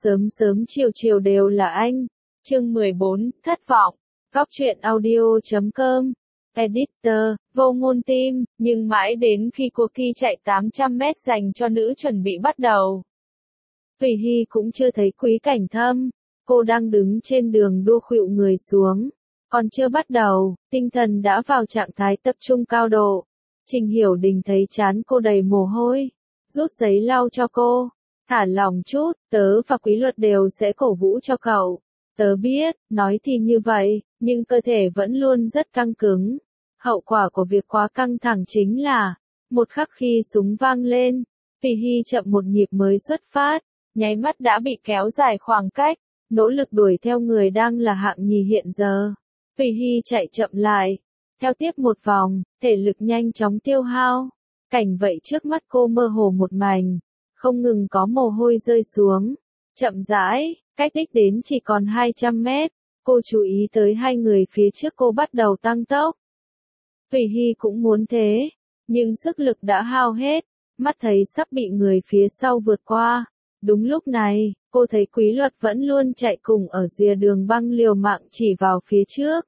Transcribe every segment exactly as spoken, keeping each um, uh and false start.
Sớm sớm chiều chiều đều là anh. Chương mười bốn, thất vọng. Góc truyện audio chấm com. Editor, vô ngôn tim, nhưng mãi đến khi cuộc thi chạy tám trăm mét dành cho nữ chuẩn bị bắt đầu. Thủy Hy cũng chưa thấy Quý Cảnh Thâm, cô đang đứng trên đường đua khuỵu người xuống. Còn chưa bắt đầu, tinh thần đã vào trạng thái tập trung cao độ. Trình Hiểu Đình thấy trán cô đầy mồ hôi, rút giấy lau cho cô. Thả lỏng chút, tớ và Quý Luật đều sẽ cổ vũ cho cậu. Tớ biết, nói thì như vậy, nhưng cơ thể vẫn luôn rất căng cứng. Hậu quả của việc quá căng thẳng chính là, một khắc khi súng vang lên, Thủy Hy chậm một nhịp mới xuất phát, nháy mắt đã bị kéo dài khoảng cách, nỗ lực đuổi theo người đang là hạng nhì hiện giờ. Thủy Hy chạy chậm lại, theo tiếp một vòng, thể lực nhanh chóng tiêu hao. Cảnh vậy trước mắt cô mơ hồ một mảnh, không ngừng có mồ hôi rơi xuống. Chậm rãi, cách đích đến chỉ còn hai trăm mét, cô chú ý tới hai người phía trước cô bắt đầu tăng tốc. Thủy Hy cũng muốn thế, nhưng sức lực đã hao hết, mắt thấy sắp bị người phía sau vượt qua. Đúng lúc này, cô thấy Quý Luật vẫn luôn chạy cùng ở rìa đường băng liều mạng chỉ vào phía trước.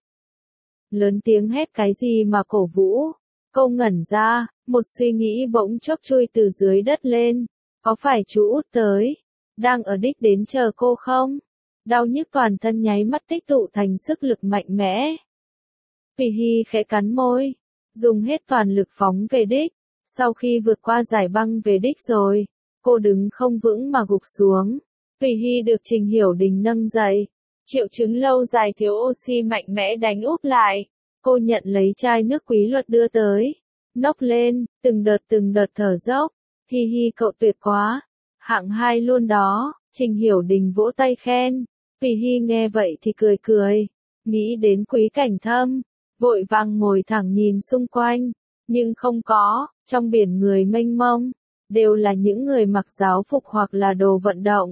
Lớn tiếng hét cái gì mà cổ vũ. Cô ngẩn ra, một suy nghĩ bỗng chốc chui từ dưới đất lên. Có phải chú Út tới, đang ở đích đến chờ cô không? Đau nhức toàn thân nháy mắt tích tụ thành sức lực mạnh mẽ. Thủy Hy khẽ cắn môi, dùng hết toàn lực phóng về đích. Sau khi vượt qua giải băng về đích rồi, cô đứng không vững mà gục xuống. Thủy Hy được Trình Hiểu Đình nâng dậy. Triệu chứng lâu dài thiếu oxy mạnh mẽ đánh úp lại. Cô nhận lấy chai nước Quý Luật đưa tới. Nốc lên, từng đợt từng đợt thở dốc. Hi hi cậu tuyệt quá. Hạng hai luôn đó. Trình Hiểu Đình vỗ tay khen. Thủy Hy nghe vậy thì cười cười. Nghĩ đến Quý Cảnh Thâm. Vội vàng ngồi thẳng nhìn xung quanh. Nhưng không có, trong biển người mênh mông. Đều là những người mặc giáo phục hoặc là đồ vận động.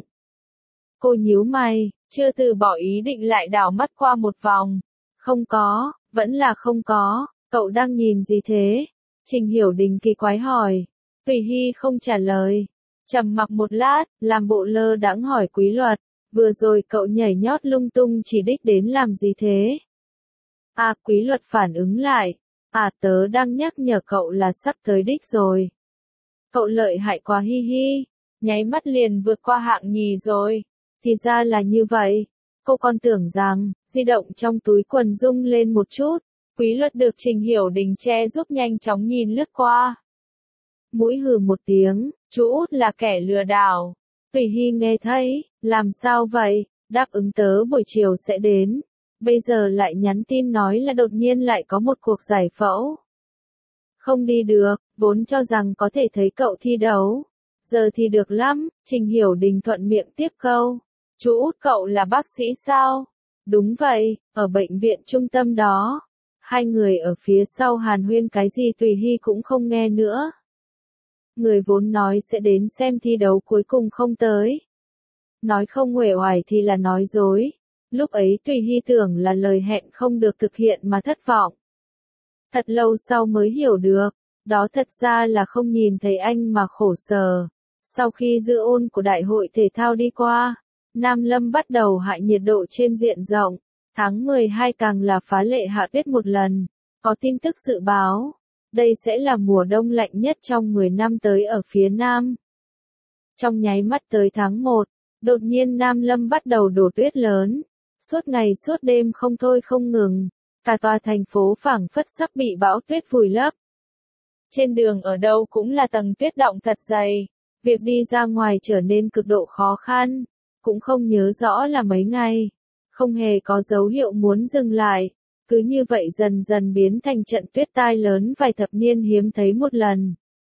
Cô nhíu mày, chưa từ bỏ ý định lại đảo mắt qua một vòng. Không có, vẫn là không có, cậu đang nhìn gì thế? Trình Hiểu Đình kỳ quái hỏi. Thủy Hy không trả lời. Trầm mặc một lát, làm bộ lơ đãng hỏi Quý Luật. Vừa rồi cậu nhảy nhót lung tung chỉ đích đến làm gì thế? À, Quý Luật phản ứng lại. À, tớ đang nhắc nhở cậu là sắp tới đích rồi. Cậu lợi hại quá hi hi. Nháy mắt liền vượt qua hạng nhì rồi. Thì ra là như vậy. Cô còn tưởng rằng, di động trong túi quần rung lên một chút. Quý Luật được Trình Hiểu Đình che giúp nhanh chóng nhìn lướt qua. Mũi hừ một tiếng, chú Út là kẻ lừa đảo. Thủy Hy nghe thấy, làm sao vậy, đáp ứng tớ buổi chiều sẽ đến. Bây giờ lại nhắn tin nói là đột nhiên lại có một cuộc giải phẫu. Không đi được, vốn cho rằng có thể thấy cậu thi đấu. Giờ thì được lắm, Trình Hiểu Đình thuận miệng tiếp câu. Chú Út cậu là bác sĩ sao? Đúng vậy, ở bệnh viện trung tâm đó. Hai người ở phía sau hàn huyên cái gì Thủy Hy cũng không nghe nữa. Người vốn nói sẽ đến xem thi đấu cuối cùng không tới. Nói không uể oải thì là nói dối. Lúc ấy Thủy Hy tưởng là lời hẹn không được thực hiện mà thất vọng. Thật lâu sau mới hiểu được, đó thật ra là không nhìn thấy anh mà khổ sở. Sau khi dự ôn của đại hội thể thao đi qua, Nam Lâm bắt đầu hạ nhiệt độ trên diện rộng. Tháng mười hai càng là phá lệ hạ tuyết một lần. Có tin tức dự báo, đây sẽ là mùa đông lạnh nhất trong mười năm tới ở phía Nam. Trong nháy mắt tới tháng một, đột nhiên Nam Lâm bắt đầu đổ tuyết lớn. Suốt ngày suốt đêm không thôi không ngừng. Cả tòa thành phố phảng phất sắp bị bão tuyết vùi lấp. Trên đường ở đâu cũng là tầng tuyết đọng thật dày. Việc đi ra ngoài trở nên cực độ khó khăn. Cũng không nhớ rõ là mấy ngày. Không hề có dấu hiệu muốn dừng lại. Cứ như vậy dần dần biến thành trận tuyết tai lớn vài thập niên hiếm thấy một lần.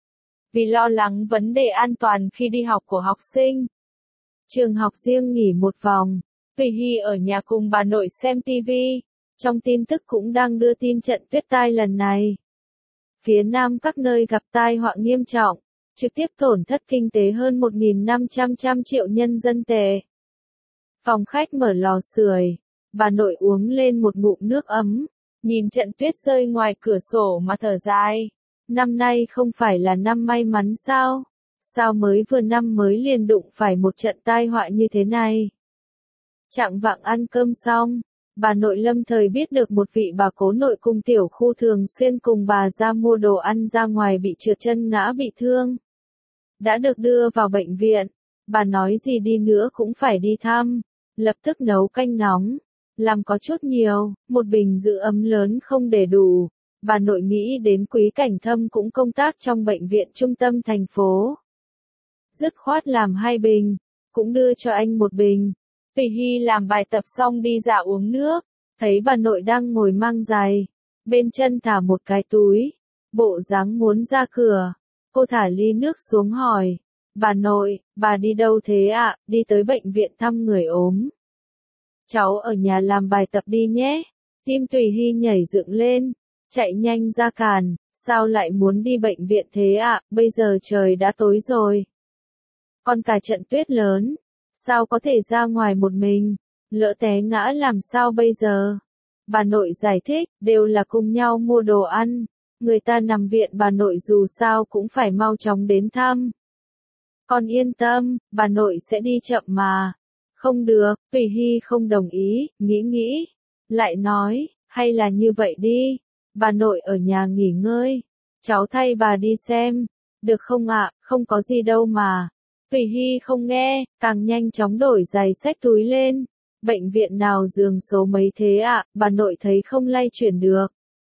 Vì lo lắng vấn đề an toàn khi đi học của học sinh, trường học riêng nghỉ một vòng. Thủy Hy ở nhà cùng bà nội xem ti vi. Trong tin tức cũng đang đưa tin trận tuyết tai lần này. Phía Nam các nơi gặp tai họa nghiêm trọng, trực tiếp tổn thất kinh tế hơn một nghìn năm trăm triệu nhân dân tệ. Phòng khách mở lò sưởi, bà nội uống lên một ngụm nước ấm, nhìn trận tuyết rơi ngoài cửa sổ mà thở dài. Năm nay không phải là năm may mắn sao? sao mới vừa năm mới liền đụng phải một trận tai họa như thế này. Chạng vạng ăn cơm xong, bà nội lâm thời biết được một vị bà cố nội cung tiểu khu thường xuyên cùng bà ra mua đồ ăn ra ngoài bị trượt chân ngã bị thương. Đã được đưa vào bệnh viện, bà nói gì đi nữa cũng phải đi thăm, lập tức nấu canh nóng, làm có chút nhiều, một bình giữ ấm lớn không để đủ. Bà nội nghĩ đến Quý Cảnh Thâm cũng công tác trong bệnh viện trung tâm thành phố. Dứt khoát làm hai bình, cũng đưa cho anh một bình. Tùy Hy làm bài tập xong đi dạo uống nước, thấy bà nội đang ngồi mang giày, bên chân thả một cái túi, bộ dáng muốn ra cửa. Cô thả ly nước xuống hỏi, bà nội, bà đi đâu thế ạ? À? Đi tới bệnh viện thăm người ốm. Cháu ở nhà làm bài tập đi nhé. Tim Tùy Hy nhảy dựng lên, chạy nhanh ra càn, sao lại muốn đi bệnh viện thế ạ? À? Bây giờ trời đã tối rồi. Còn cả trận tuyết lớn, sao có thể ra ngoài một mình, lỡ té ngã làm sao bây giờ? Bà nội giải thích, đều là cùng nhau mua đồ ăn, người ta nằm viện bà nội dù sao cũng phải mau chóng đến thăm. Con yên tâm, bà nội sẽ đi chậm mà. Không được, Tùy Hy không đồng ý, nghĩ nghĩ, lại nói, hay là như vậy đi, bà nội ở nhà nghỉ ngơi, cháu thay bà đi xem, được không ạ? À? Không có gì đâu mà. Tùy Hy không nghe, càng nhanh chóng đổi giày xách túi lên. Bệnh viện nào giường số mấy thế ạ? À? Bà nội thấy không lay chuyển được.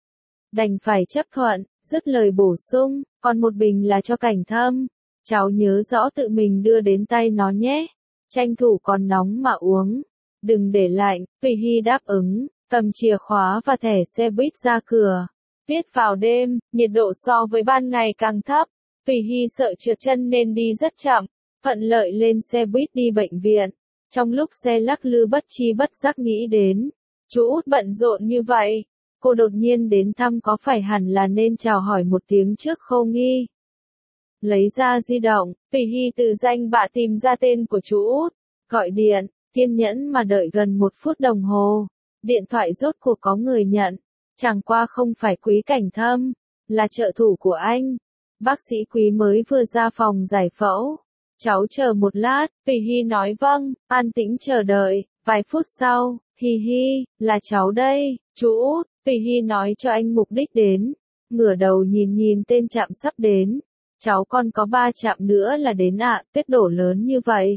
Đành phải chấp thuận, dứt lời bổ sung, còn một bình là cho Cảnh Thâm. Cháu nhớ rõ tự mình đưa đến tay nó nhé. Tranh thủ còn nóng mà uống. Đừng để lạnh. Tùy Hy đáp ứng, cầm chìa khóa và thẻ xe buýt ra cửa. Tuyết vào đêm, nhiệt độ so với ban ngày càng thấp. Tùy Hy sợ trượt chân nên đi rất chậm. Thuận lợi lên xe buýt đi bệnh viện. Trong lúc xe lắc lư bất chi bất giác nghĩ đến, chú Út bận rộn như vậy, cô đột nhiên đến thăm có phải hẳn là nên chào hỏi một tiếng trước khâu nghi. Lấy ra di động, Tùy Hy từ danh bạ tìm ra tên của chú Út, gọi điện, kiên nhẫn mà đợi gần một phút đồng hồ. Điện thoại rốt cuộc có người nhận, chẳng qua không phải Quý Cảnh Thâm, là trợ thủ của anh. Bác sĩ Quý mới vừa ra phòng giải phẫu. Cháu chờ một lát, Tùy Hy nói vâng, an tĩnh chờ đợi, vài phút sau, Hi hi, là cháu đây, chú Út, Tùy Hy nói cho anh mục đích đến, ngửa đầu nhìn nhìn tên trạm sắp đến, cháu còn có ba trạm nữa là đến ạ, à, tuyết đổ lớn như vậy.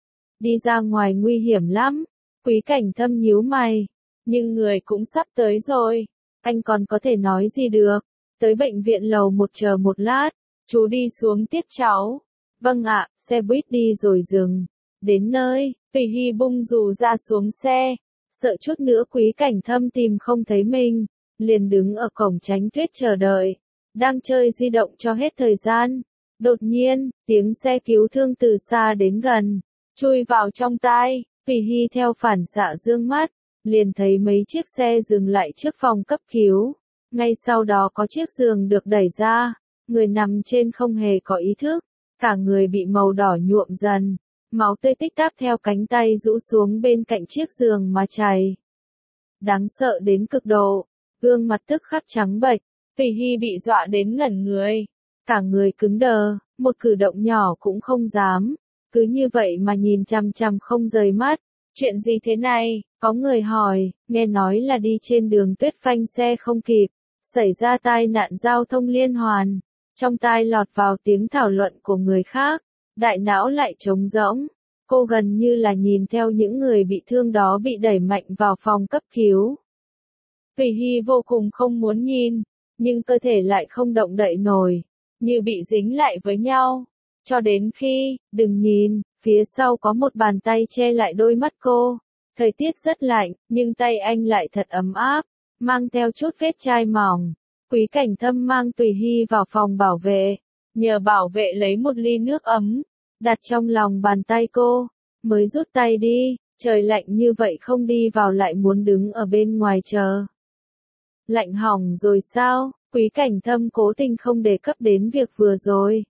Đi ra ngoài nguy hiểm lắm, Quý Cảnh Thâm nhíu mày, nhưng người cũng sắp tới rồi, anh còn có thể nói gì được, tới bệnh viện lầu một chờ một lát, chú đi xuống tiếp cháu. Vâng ạ, xe buýt đi rồi dừng. Đến nơi, Tùy Hy bung dù ra xuống xe. Sợ chút nữa Quý Cảnh Thâm tìm không thấy mình. Liền đứng ở cổng tránh tuyết chờ đợi. Đang chơi di động cho hết thời gian. Đột nhiên, tiếng xe cứu thương từ xa đến gần. Chui vào trong tai. Tùy Hy theo phản xạ dương mắt. Liền thấy mấy chiếc xe dừng lại trước phòng cấp cứu. Ngay sau đó có chiếc giường được đẩy ra. Người nằm trên không hề có ý thức. Cả người bị màu đỏ nhuộm dần, máu tươi tích tắc theo cánh tay rũ xuống bên cạnh chiếc giường mà chảy. Đáng sợ đến cực độ, gương mặt tức khắc trắng bệch, Tùy Hy bị dọa đến ngẩn người, cả người cứng đờ, một cử động nhỏ cũng không dám, cứ như vậy mà nhìn chằm chằm không rời mắt. Chuyện gì thế này? Có người hỏi, nghe nói là đi trên đường tuyết phanh xe không kịp, xảy ra tai nạn giao thông liên hoàn. Trong tai lọt vào tiếng thảo luận của người khác, đại não lại trống rỗng. Cô gần như là nhìn theo những người bị thương đó bị đẩy mạnh vào phòng cấp cứu. Tùy Hy vô cùng không muốn nhìn, nhưng cơ thể lại không động đậy nổi, như bị dính lại với nhau. Cho đến khi, đừng nhìn, phía sau có một bàn tay che lại đôi mắt cô. Thời tiết rất lạnh, nhưng tay anh lại thật ấm áp, mang theo chút vết chai mỏng. Quý Cảnh Thâm mang Tùy Hy vào phòng bảo vệ, nhờ bảo vệ lấy một ly nước ấm, đặt trong lòng bàn tay cô, mới rút tay đi, trời lạnh như vậy không đi vào lại muốn đứng ở bên ngoài chờ. Lạnh hỏng rồi sao? Quý Cảnh Thâm cố tình không đề cập đến việc vừa rồi.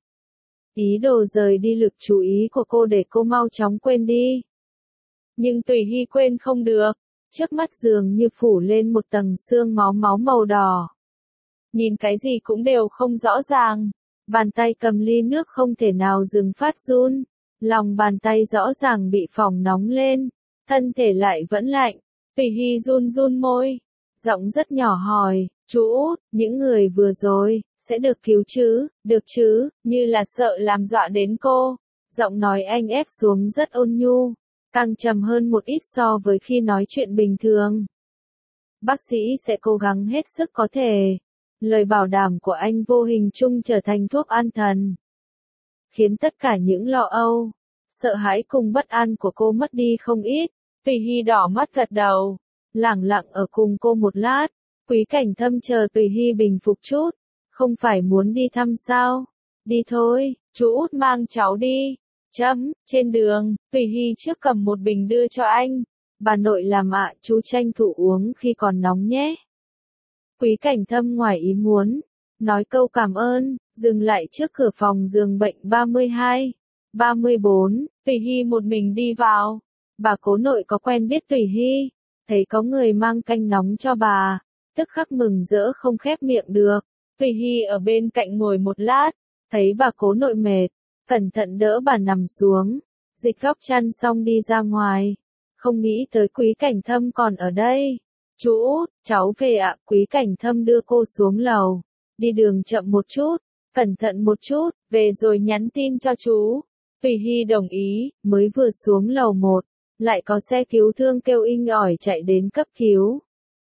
Ý đồ rời đi lực chú ý của cô để cô mau chóng quên đi. Nhưng Tùy Hy quên không được, trước mắt dường như phủ lên một tầng sương máu máu màu đỏ. Nhìn cái gì cũng đều không rõ ràng. Bàn tay cầm ly nước không thể nào dừng phát run. Lòng bàn tay rõ ràng bị phỏng nóng lên, thân thể lại vẫn lạnh. Tùy Hy run run môi, giọng rất nhỏ hỏi, chú Út, những người vừa rồi, sẽ được cứu chứ, được chứ, như là sợ làm dọa đến cô. Giọng nói anh ép xuống rất ôn nhu, càng trầm hơn một ít so với khi nói chuyện bình thường. Bác sĩ sẽ cố gắng hết sức có thể. Lời bảo đảm của anh vô hình chung trở thành thuốc an thần, khiến tất cả những lo âu, sợ hãi cùng bất an của cô mất đi không ít. Tùy Hy đỏ mắt gật đầu, lẳng lặng ở cùng cô một lát. Quý Cảnh Thâm chờ Tùy Hy bình phục chút, không phải muốn đi thăm sao? Đi thôi, chú Út mang cháu đi. Chấm, trên đường, Tùy Hy trước cầm một bình đưa cho anh. Bà nội làm ạ, chú tranh thủ uống khi còn nóng nhé. Quý Cảnh Thâm ngoài ý muốn, nói câu cảm ơn, dừng lại trước cửa phòng giường bệnh ba mươi hai, ba mươi bốn, Tùy Hy một mình đi vào. Bà cố nội có quen biết Tùy Hy, thấy có người mang canh nóng cho bà, tức khắc mừng rỡ không khép miệng được. Tùy Hy ở bên cạnh ngồi một lát, thấy bà cố nội mệt, cẩn thận đỡ bà nằm xuống, dịch góc chăn xong đi ra ngoài, không nghĩ tới Quý Cảnh Thâm còn ở đây. Chú Út, cháu về ạ. Quý Cảnh Thâm đưa cô xuống lầu, đi đường chậm một chút, cẩn thận một chút, về rồi nhắn tin cho chú. Tùy Hy đồng ý, mới vừa xuống lầu một, lại có xe cứu thương kêu inh ỏi chạy đến cấp cứu.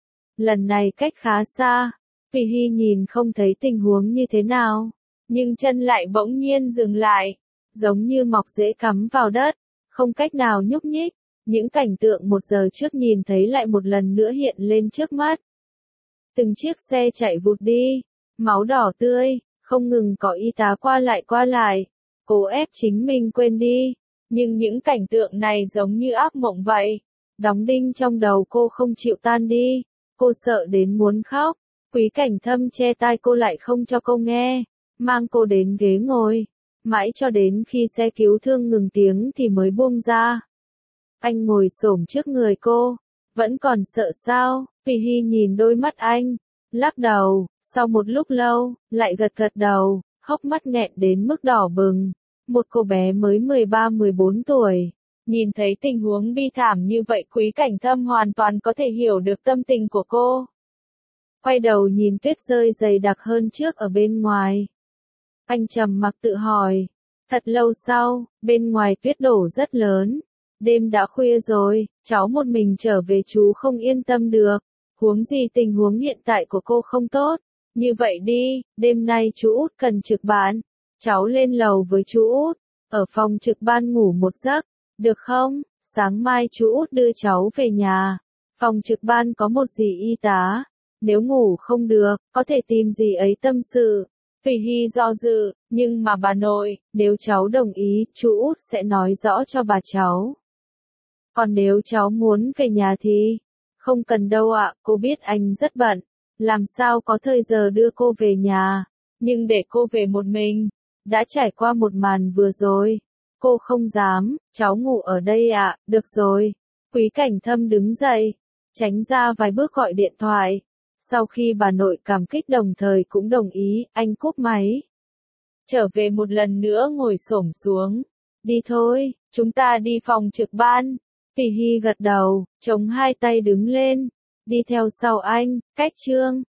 Lần này cách khá xa, Tùy Hy nhìn không thấy tình huống như thế nào, nhưng chân lại bỗng nhiên dừng lại, giống như mọc rễ cắm vào đất, không cách nào nhúc nhích. Những cảnh tượng một giờ trước nhìn thấy lại một lần nữa hiện lên trước mắt. Từng chiếc xe chạy vụt đi, máu đỏ tươi, không ngừng có y tá qua lại qua lại, cố ép chính mình quên đi. Nhưng những cảnh tượng này giống như ác mộng vậy, đóng đinh trong đầu cô không chịu tan đi, cô sợ đến muốn khóc. Quý Cảnh Thâm che tai cô lại không cho cô nghe, mang cô đến ghế ngồi, mãi cho đến khi xe cứu thương ngừng tiếng thì mới buông ra. Anh ngồi xổm trước người cô, vẫn còn sợ sao? Tùy Hy nhìn đôi mắt anh, lắc đầu, sau một lúc lâu, lại gật gật đầu, hốc mắt nghẹn đến mức đỏ bừng. Một cô bé mới mười ba mười bốn tuổi, nhìn thấy tình huống bi thảm như vậy Quý Cảnh Thâm hoàn toàn có thể hiểu được tâm tình của cô. Quay đầu nhìn tuyết rơi dày đặc hơn trước ở bên ngoài. Anh trầm mặc tự hỏi, thật lâu sau, bên ngoài tuyết đổ rất lớn. Đêm đã khuya rồi, cháu một mình trở về chú không yên tâm được, huống gì tình huống hiện tại của cô không tốt. Như vậy đi, đêm nay chú Út cần trực ban, cháu lên lầu với chú Út, ở phòng trực ban ngủ một giấc, được không? Sáng mai chú Út đưa cháu về nhà, phòng trực ban có một dì y tá, nếu ngủ không được, có thể tìm dì ấy tâm sự. Tùy Hy do dự, nhưng mà bà nội, nếu cháu đồng ý, chú Út sẽ nói rõ cho bà cháu. Còn nếu cháu muốn về nhà thì, không cần đâu ạ, cô biết anh rất bận, làm sao có thời giờ đưa cô về nhà, nhưng để cô về một mình, đã trải qua một màn vừa rồi, cô không dám, cháu ngủ ở đây ạ, được rồi. Quý Cảnh Thâm đứng dậy, tránh ra vài bước gọi điện thoại, sau khi bà nội cảm kích đồng thời cũng đồng ý, anh cúp máy. Trở về một lần nữa ngồi xổm xuống, đi thôi, chúng ta đi phòng trực ban. Tùy Hy gật đầu, chống hai tay đứng lên, đi theo sau anh, cách Trương.